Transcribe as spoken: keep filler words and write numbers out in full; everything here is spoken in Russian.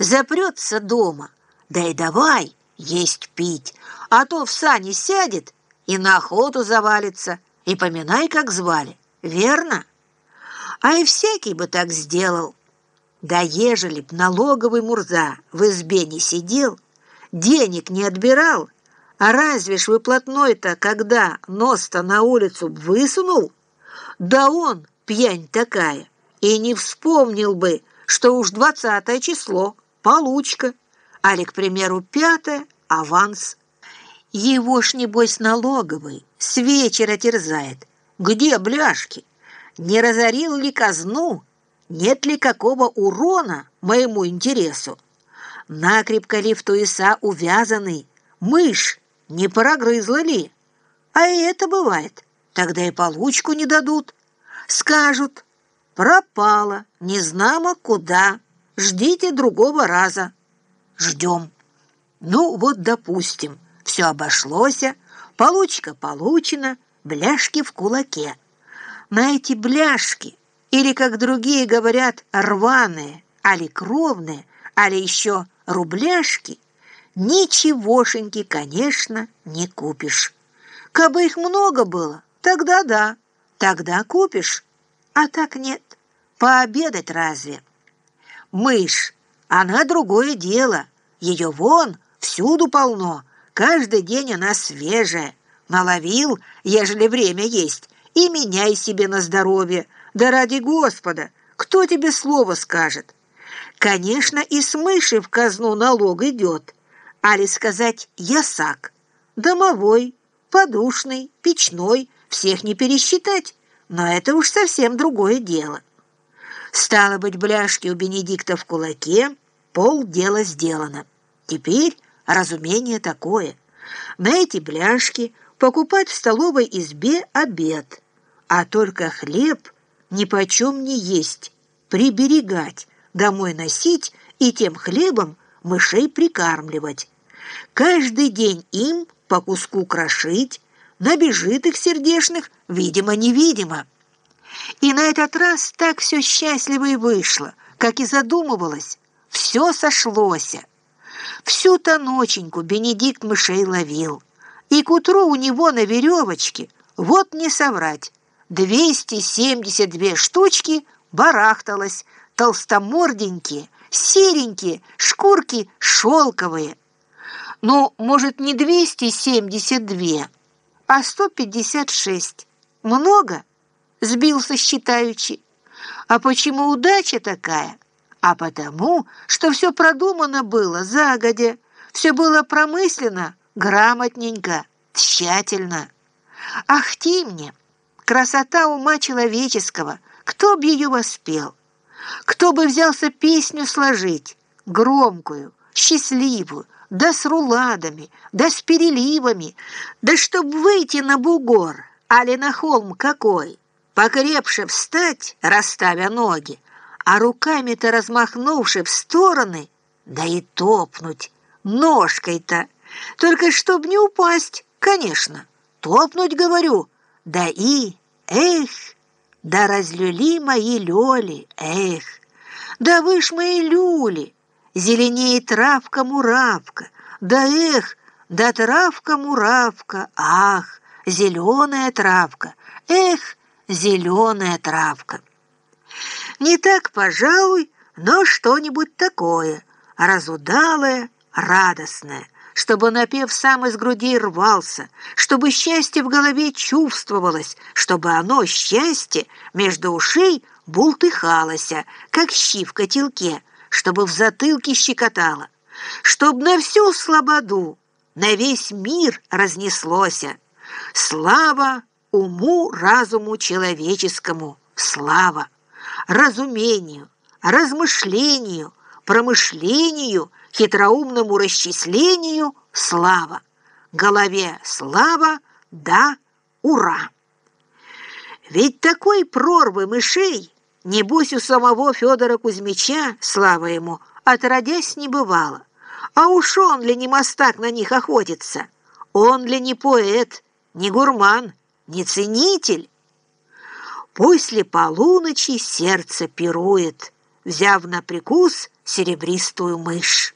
запрется дома, да и давай есть пить, а то в сани сядет и на охоту завалится, и поминай, как звали, верно? А и всякий бы так сделал. Да ежели б налоговый Мурза в избе не сидел, денег не отбирал, а разве ж выплатной-то, когда нос-то на улицу высунул, да он, пьянь такая, и не вспомнил бы, что уж двадцатое число, получка, али, к примеру, пятое, аванс. Его ж, небось, налоговый с вечера терзает. Где бляшки? Не разорил ли казну? Нет ли какого урона моему интересу? Накрепко ли в туеса увязанный? Мышь не прогрызла ли? А и это бывает. Тогда и получку не дадут. Скажут: пропала, незнамо куда. Ждите другого раза. Ждем. Ну вот, допустим, все обошлось, получка получена, бляшки в кулаке. На эти бляшки, или, как другие говорят, рваные, али кровные, али еще рубляшки, ничегошеньки, конечно, не купишь. Кабы их много было, тогда да, тогда купишь, а так нет. Пообедать разве? Мышь, она другое дело, ее вон всюду полно, каждый день она свежая. Наловил, ежели время есть, и меняй себе на здоровье. Да ради Господа, кто тебе слово скажет? Конечно, и с мыши в казну налог идет, али сказать ясак. Домовой, подушный, печной, всех не пересчитать, но это уж совсем другое дело. Стало быть, бляшки у Бенедикта в кулаке, полдела сделано. Теперь разумение такое: на эти бляшки покупать в столовой избе обед, а только хлеб нипочем не есть, приберегать, домой носить и тем хлебом мышей прикармливать. Каждый день им по куску крошить, набежит их сердешных, видимо-невидимо. И на этот раз так все счастливо и вышло, как и задумывалось, все сошлось. Всю-то ноченьку Бенедикт мышей ловил, и к утру у него на веревочке, вот не соврать, двести семьдесят две штучки барахталось, толстоморденькие, серенькие, шкурки шелковые. Ну, может, не двести семьдесят две, а сто пятьдесят шесть. Много? Сбился считаючи. А почему удача такая? А потому, что все продумано было загодя, все было промыслено грамотненько, тщательно. Ах ты мне, красота ума человеческого, кто б ее воспел? Кто бы взялся песню сложить, громкую, счастливую, да с руладами, да с переливами, да чтоб выйти на бугор, али на холм какой, покрепше встать, расставя ноги, а руками-то размахнувши в стороны, да и топнуть ножкой-то, только чтоб не упасть, конечно, топнуть, говорю, да и, эх, да разлюли мои лёли, эх, да вы ж мои люли, зеленеет травка-муравка, да эх, да травка-муравка, ах, зеленая травка, эх, зеленая травка. Не так, пожалуй, но что-нибудь такое, разудалое, радостное, чтобы напев сам из груди рвался, чтобы счастье в голове чувствовалось, чтобы оно, счастье, между ушей бултыхалось, как щи в котелке, чтобы в затылке щекотало, чтоб на всю слободу, на весь мир разнеслось. Слава уму, разуму человеческому, слава разумению, размышлению, промышлению, хитроумному расчислению, слава, голове слава, да, ура! Ведь такой прорвы мышей, небось, у самого Федора Кузьмича, слава ему, отродясь не бывало. А уж он ли не мастак на них охотится? Он ли не поэт, не гурман, не ценитель? После полуночи сердце пирует, взяв на прикус серебристую мышь.